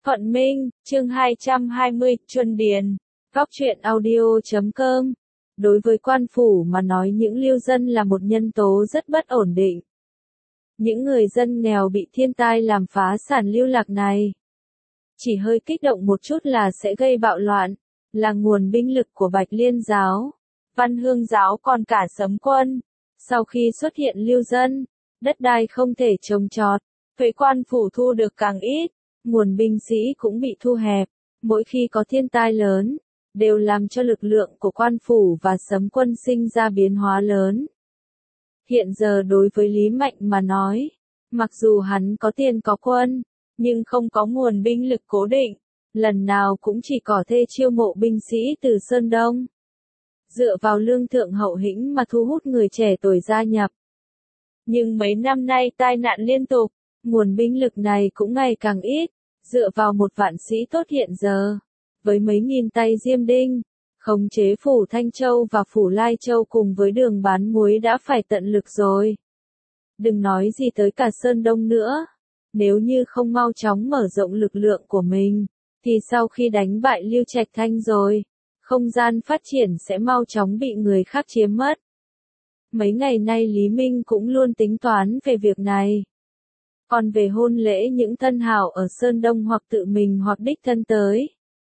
Thuận Minh, chương 220, Chuân Điền. Góc truyện audio.com. Đối với quan phủ mà nói, những lưu dân là một nhân tố rất bất ổn định. Những người dân nghèo bị thiên tai làm phá sản lưu lạc này, chỉ hơi kích động một chút là sẽ gây bạo loạn, là nguồn binh lực của Bạch Liên giáo, Văn Hương giáo còn cả Sấm quân. Sau khi xuất hiện lưu dân, đất đai không thể trồng trọt, thuế quan phủ thu được càng ít, nguồn binh sĩ cũng bị thu hẹp. Mỗi khi có thiên tai lớn, đều làm cho lực lượng của quan phủ và Sấm quân sinh ra biến hóa lớn. Hiện giờ đối với Lý Mạnh mà nói, mặc dù hắn có tiền có quân, nhưng không có nguồn binh lực cố định, lần nào cũng chỉ có thể chiêu mộ binh sĩ từ Sơn Đông. Dựa vào lương thượng hậu hĩnh mà thu hút người trẻ tuổi gia nhập. Nhưng mấy năm nay tai nạn liên tục, nguồn binh lực này cũng ngày càng ít, dựa vào 1 vạn sĩ tốt hiện giờ, với mấy nghìn tay diêm đinh, khống chế phủ Thanh Châu và phủ Lai Châu cùng với đường bán muối đã phải tận lực rồi. Đừng nói gì tới cả Sơn Đông nữa, nếu như không mau chóng mở rộng lực lượng của mình, thì sau khi đánh bại Lưu Trạch Thanh rồi, không gian phát triển sẽ mau chóng bị người khác chiếm mất. Mấy ngày nay Lý Minh cũng luôn tính toán về việc này. Còn về hôn lễ những thân hào ở Sơn Đông hoặc tự mình hoặc đích thân tới,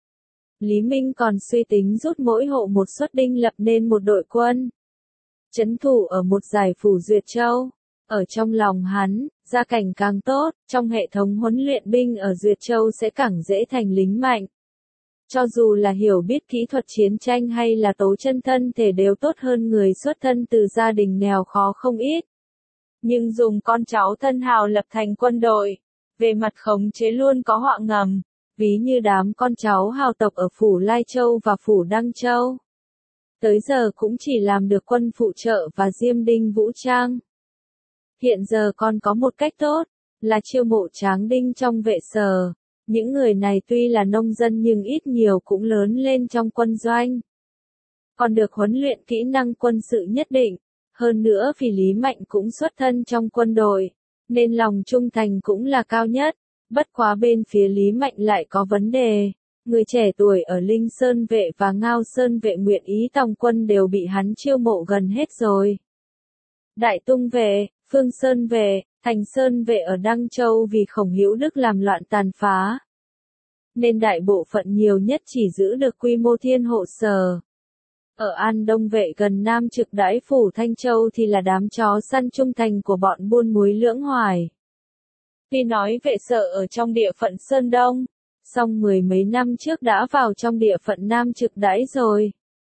Lý Minh còn suy tính rút mỗi hộ một suất đinh lập nên một đội quân, trấn thủ ở một giải phủ Duyệt Châu. Ở trong lòng hắn, gia cảnh càng tốt, trong hệ thống huấn luyện binh ở Duyệt Châu sẽ càng dễ thành lính mạnh. Cho dù là hiểu biết kỹ thuật chiến tranh hay là tố chân thân thể đều tốt hơn người xuất thân từ gia đình nghèo khó không ít. Nhưng dùng con cháu thân hào lập thành quân đội, về mặt khống chế luôn có họa ngầm, ví như đám con cháu hào tộc ở phủ Lai Châu và phủ Đăng Châu. Tới giờ cũng chỉ làm được quân phụ trợ và diêm đinh vũ trang. Hiện giờ còn có một cách tốt, là chiêu mộ tráng đinh trong vệ sở. Những người này tuy là nông dân nhưng ít nhiều cũng lớn lên trong quân doanh, còn được huấn luyện kỹ năng quân sự nhất định. Hơn nữa vì Lý Mạnh cũng xuất thân trong quân đội, nên lòng trung thành cũng là cao nhất. Bất quá bên phía Lý Mạnh lại có vấn đề. Người trẻ tuổi ở Linh Sơn vệ và Ngao Sơn vệ nguyện ý tòng quân đều bị hắn chiêu mộ gần hết rồi. Đại Tung vệ, Phương Sơn vệ, Thành Sơn vệ ở Đăng Châu vì Khổng Hữu Đức làm loạn tàn phá, nên đại bộ phận nhiều nhất chỉ giữ được quy mô thiên hộ sở. Ở An Đông vệ gần Nam Trực đãi phủ Thanh Châu thì là đám chó săn trung thành của bọn buôn muối Lưỡng Hoài. Tuy nói vệ sở ở trong địa phận Sơn Đông, song 10 mấy năm trước đã vào trong địa phận Nam Trực đãi rồi.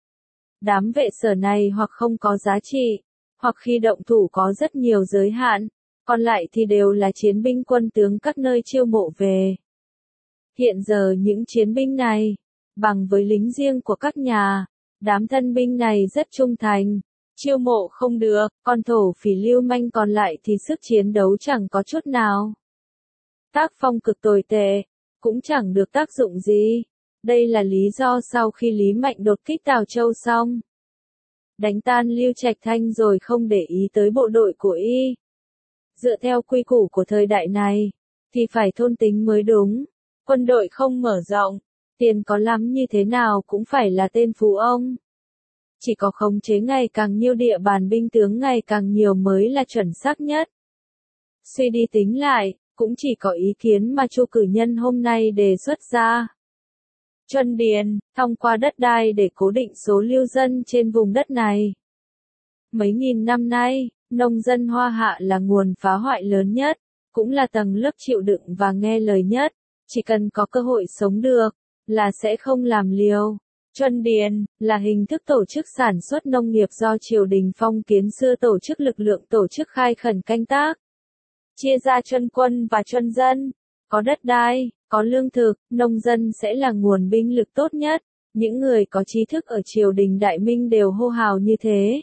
Đám vệ sở này hoặc không có giá trị, hoặc khi động thủ có rất nhiều giới hạn, còn lại thì đều là chiến binh quân tướng các nơi chiêu mộ về. Hiện giờ những chiến binh này, bằng với lính riêng của các nhà, đám thân binh này rất trung thành, chiêu mộ không được, còn thổ phỉ lưu manh còn lại thì sức chiến đấu chẳng có chút nào. Tác phong cực tồi tệ, cũng chẳng được tác dụng gì. Đây là lý do sau khi Lý Mạnh đột kích Tào Châu xong, đánh tan Lưu Trạch Thanh rồi không để ý tới bộ đội của y. Dựa theo quy củ của thời đại này, thì phải thôn tính mới đúng. Quân đội không mở rộng, tiền có lắm như thế nào cũng phải là tên phú ông. Chỉ có khống chế ngày càng nhiều địa bàn binh tướng ngày càng nhiều mới là chuẩn xác nhất. Suy đi tính lại, cũng chỉ có ý kiến mà Chu cử nhân hôm nay đề xuất ra. Chuân Điền, thông qua đất đai để cố định số lưu dân trên vùng đất này. Mấy nghìn năm nay, nông dân Hoa Hạ là nguồn phá hoại lớn nhất, cũng là tầng lớp chịu đựng và nghe lời nhất. Chỉ cần có cơ hội sống được, là sẽ không làm liều. Chuân Điền là hình thức tổ chức sản xuất nông nghiệp do triều đình phong kiến xưa tổ chức lực lượng tổ chức khai khẩn canh tác. Chia ra chuân quân và chuân dân, có đất đai, có lương thực, nông dân sẽ là nguồn binh lực tốt nhất. Những người có trí thức ở triều đình Đại Minh đều hô hào như thế.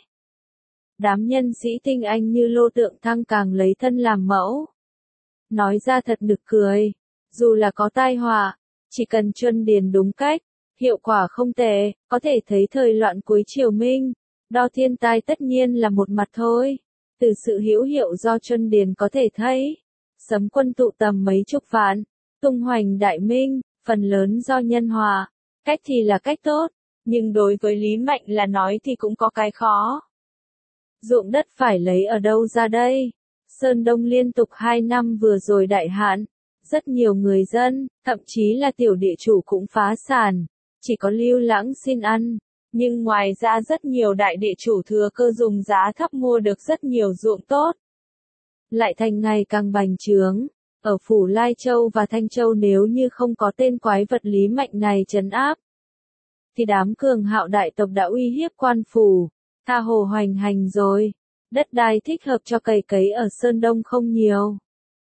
Đám nhân sĩ tinh anh như Lô Tượng Thăng càng lấy thân làm mẫu. Nói ra thật nực cười. Dù là có tai họa, chỉ cần chuân điền đúng cách, hiệu quả không tệ, có thể thấy thời loạn cuối triều Minh, đo thiên tai tất nhiên là một mặt thôi. Từ sự hữu hiệu do chuân điền có thể thấy, Sấm quân tụ tầm mấy chục vạn, tung hoành đại minh, phần lớn do nhân hòa. Cách thì là cách tốt, nhưng đối với Lý Mạnh là nói thì cũng có cái khó. Ruộng đất phải lấy ở đâu ra đây? Sơn Đông liên tục 2 năm vừa rồi đại hạn, rất nhiều người dân, thậm chí là tiểu địa chủ cũng phá sản, chỉ có Lưu Lãng xin ăn. Nhưng ngoài ra rất nhiều đại địa chủ thừa cơ dùng giá thấp mua được rất nhiều ruộng tốt. Lại thành ngày càng bành trướng. Ở phủ Lai Châu và Thanh Châu nếu như không có tên quái vật Lý Mạnh này trấn áp, thì đám cường hạo đại tộc đã uy hiếp quan phủ, tha hồ hoành hành rồi. Đất đai thích hợp cho cày cấy ở Sơn Đông không nhiều.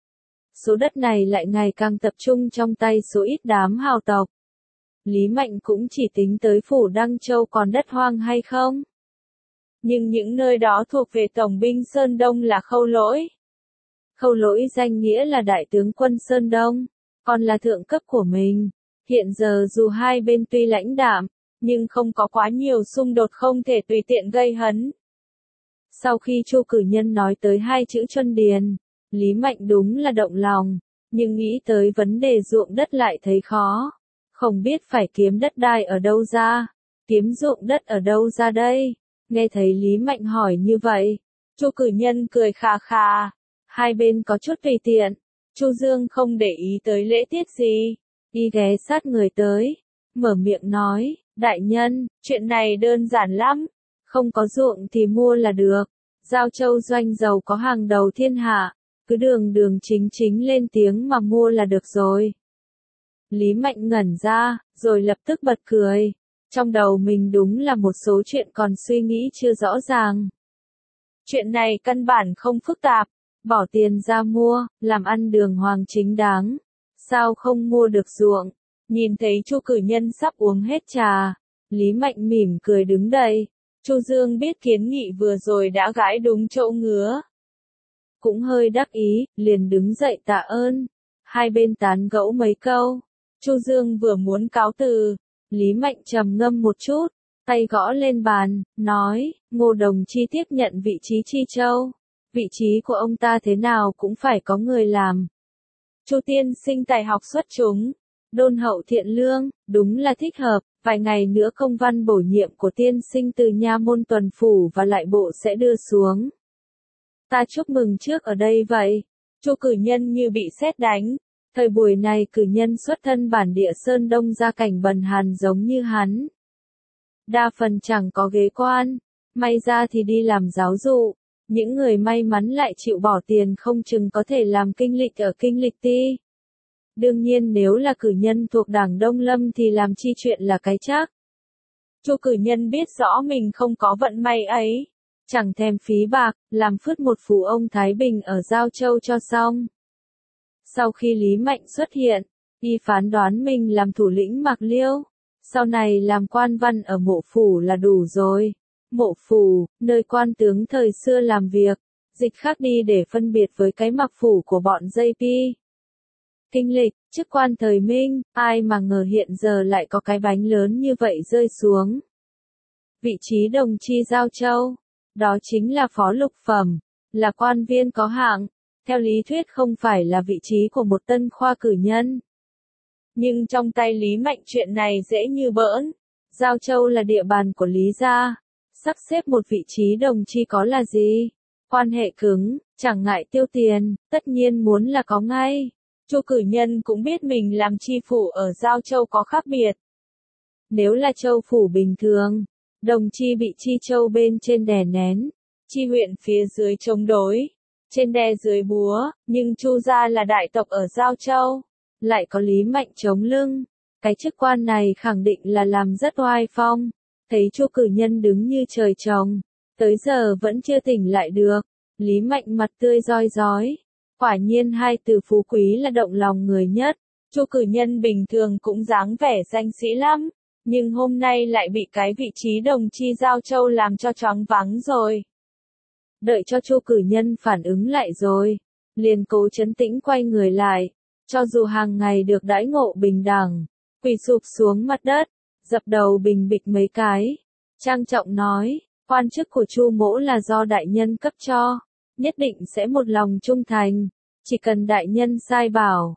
Số đất này lại ngày càng tập trung trong tay số ít đám hào tộc. Lý Mạnh cũng chỉ tính tới phủ Đăng Châu còn đất hoang hay không. Nhưng những nơi đó thuộc về Tổng binh Sơn Đông là Khâu Lỗi. Khâu Lỗi danh nghĩa là đại tướng quân Sơn Đông, còn là thượng cấp của mình. Hiện giờ dù hai bên tuy lãnh đạm, nhưng không có quá nhiều xung đột không thể tùy tiện gây hấn. Sau khi Chu Cử Nhân nói tới 2 chữ Chuân Điền, Lý Mạnh đúng là động lòng, nhưng nghĩ tới vấn đề ruộng đất lại thấy khó. Không biết phải kiếm đất đai ở đâu ra, kiếm ruộng đất ở đâu ra đây? Nghe thấy Lý Mạnh hỏi như vậy, Chu Cử Nhân cười khà khà, hai bên có chút tùy tiện. Chu Dương không để ý tới lễ tiết gì, y ghé sát người tới, mở miệng nói, đại nhân, chuyện này đơn giản lắm, không có ruộng thì mua là được. Giao Châu doanh giàu có hàng đầu thiên hạ, cứ đường đường chính chính lên tiếng mà mua là được rồi. Lý Mạnh ngẩn ra, rồi lập tức bật cười. Trong đầu mình đúng là một số chuyện còn suy nghĩ chưa rõ ràng. Chuyện này căn bản không phức tạp, bỏ tiền ra mua, làm ăn đường hoàng chính đáng. Sao không mua được ruộng? Nhìn thấy Chu Cử Nhân sắp uống hết trà, Lý Mạnh mỉm cười đứng dậy. Chu Dương biết kiến nghị vừa rồi đã gãi đúng chỗ ngứa. Cũng hơi đắc ý, liền đứng dậy tạ ơn. Hai bên tán gẫu mấy câu. Chu Dương vừa muốn cáo từ, Lý Mạnh trầm ngâm một chút, tay gõ lên bàn, nói, Ngô Đồng Chi tiếp nhận vị trí Chi Châu. Vị trí của ông ta thế nào cũng phải có người làm. Chu tiên sinh tài học xuất chúng, đôn hậu thiện lương, đúng là thích hợp. Vài ngày nữa công văn bổ nhiệm của tiên sinh từ nha môn tuần phủ và lại bộ sẽ đưa xuống. Ta chúc mừng trước ở đây vậy. Chu Cử Nhân như bị sét đánh. Thời buổi này cử nhân xuất thân bản địa Sơn Đông gia cảnh bần hàn giống như hắn. Đa phần chẳng có ghế quan, may ra thì đi làm giáo dụ. Những người may mắn lại chịu bỏ tiền không chừng có thể làm kinh lịch ở kinh lịch ti. Đương nhiên nếu là cử nhân thuộc đảng Đông Lâm thì làm chi chuyện là cái chắc. Chu Cử Nhân biết rõ mình không có vận may ấy. Chẳng thèm phí bạc, làm phứt một phủ ông Thái Bình ở Giao Châu cho xong. Sau khi Lý Mạnh xuất hiện, y phán đoán mình làm thủ lĩnh Mạc Liêu. Sau này làm quan văn ở Mộ Phủ là đủ rồi. Mộ Phủ, nơi quan tướng thời xưa làm việc, dịch khác đi để phân biệt với cái Mạc Phủ của bọn JP. Kinh lịch, chức quan thời Minh, ai mà ngờ hiện giờ lại có cái bánh lớn như vậy rơi xuống. Vị trí đồng chi Giao Châu, đó chính là phó lục phẩm, là quan viên có hạng, theo lý thuyết không phải là vị trí của một tân khoa cử nhân. Nhưng trong tay Lý Mạnh chuyện này dễ như bỡn, Giao Châu là địa bàn của Lý gia, sắp xếp một vị trí đồng chi có là gì? Quan hệ cứng, chẳng ngại tiêu tiền, tất nhiên muốn là có ngay. Chu Cử Nhân cũng biết mình làm chi phủ ở Giao Châu có khác biệt. Nếu là châu phủ bình thường, đồng chi bị chi châu bên trên đè nén, chi huyện phía dưới chống đối, trên đè dưới búa, nhưng Chu gia là đại tộc ở Giao Châu, lại có Lý Mạnh chống lưng. Cái chức quan này khẳng định là làm rất oai phong. Thấy Chu Cử Nhân đứng như trời trồng, tới giờ vẫn chưa tỉnh lại được. Lý Mạnh mặt tươi rói rói. Quả nhiên hai từ phú quý là động lòng người nhất. Chu Cử Nhân bình thường cũng dáng vẻ danh sĩ lắm, nhưng hôm nay lại bị cái vị trí đồng chi Giao Châu làm cho choáng váng rồi. Đợi cho Chu Cử Nhân phản ứng lại rồi, liền cố trấn tĩnh quay người lại, cho dù hàng ngày được đãi ngộ bình đẳng, quỳ sụp xuống mặt đất, dập đầu bình bịch mấy cái, trang trọng nói, quan chức của Chu mỗ là do đại nhân cấp cho, nhất định sẽ một lòng trung thành, chỉ cần đại nhân sai bảo,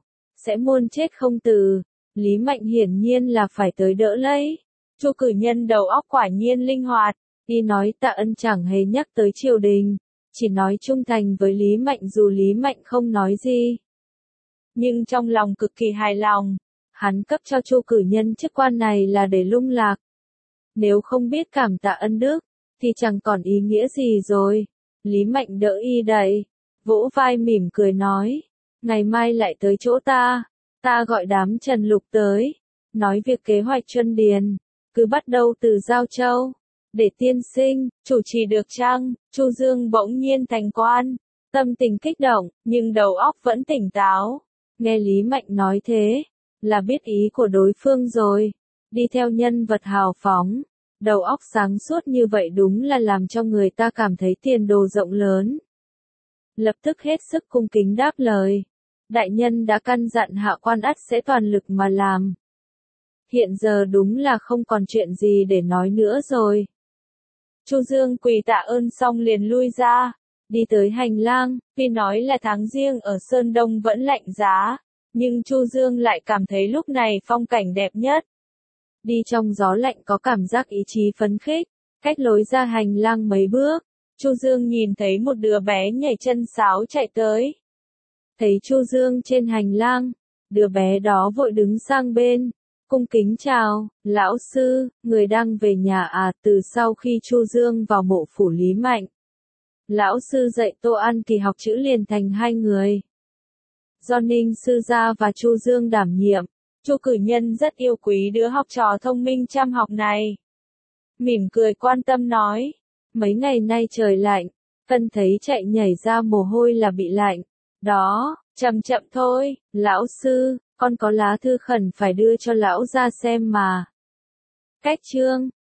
sẽ muôn chết không từ. Lý Mạnh hiển nhiên là phải tới đỡ lấy. Chu cử nhân đầu óc quả nhiên linh hoạt, y nói Tạ Ân chẳng hề nhắc tới triều đình, chỉ nói trung thành với Lý Mạnh dù Lý Mạnh không nói gì. Nhưng trong lòng cực kỳ hài lòng, hắn cấp cho Chu cử nhân chức quan này là để lung lạc. Nếu không biết cảm tạ ân đức, thì chẳng còn ý nghĩa gì rồi. Lý Mạnh đỡ y đậy, vỗ vai mỉm cười nói, ngày mai lại tới chỗ ta gọi đám Trần Lục tới, nói việc kế hoạch Chuân Điền, cứ bắt đầu từ Giao Châu, để tiên sinh, chủ trì được chăng? Chu Dương bỗng nhiên thành quan, tâm tình kích động, nhưng đầu óc vẫn tỉnh táo. Nghe Lý Mạnh nói thế, là biết ý của đối phương rồi, đi theo nhân vật hào phóng, đầu óc sáng suốt như vậy đúng là làm cho người ta cảm thấy tiền đồ rộng lớn. Lập tức hết sức cung kính đáp lời, đại nhân đã căn dặn hạ quan ắt sẽ toàn lực mà làm. Hiện giờ đúng là không còn chuyện gì để nói nữa rồi. Chu Dương quỳ tạ ơn xong liền lui ra, đi tới hành lang, tuy nói là tháng giêng ở Sơn Đông vẫn lạnh giá, nhưng Chu Dương lại cảm thấy lúc này phong cảnh đẹp nhất. Đi trong gió lạnh có cảm giác ý chí phấn khích, cách lối ra hành lang mấy bước, Chu Dương nhìn thấy một đứa bé nhảy chân sáo chạy tới. Thấy Chu Dương trên hành lang, đứa bé đó vội đứng sang bên, cung kính chào, lão sư, người đang về nhà à? Từ sau khi Chu Dương vào mộ phủ Lý Mạnh, lão sư dạy Tô An Kỳ học chữ liền thành hai người. Do Ninh sư gia và Chu Dương đảm nhiệm, Chu cử nhân rất yêu quý đứa học trò thông minh chăm học này. Mỉm cười quan tâm nói, mấy ngày nay trời lạnh, Phân thấy chạy nhảy ra mồ hôi là bị lạnh. Đó, chậm chậm thôi, lão sư, con có lá thư khẩn phải đưa cho lão ra xem mà. Cách chương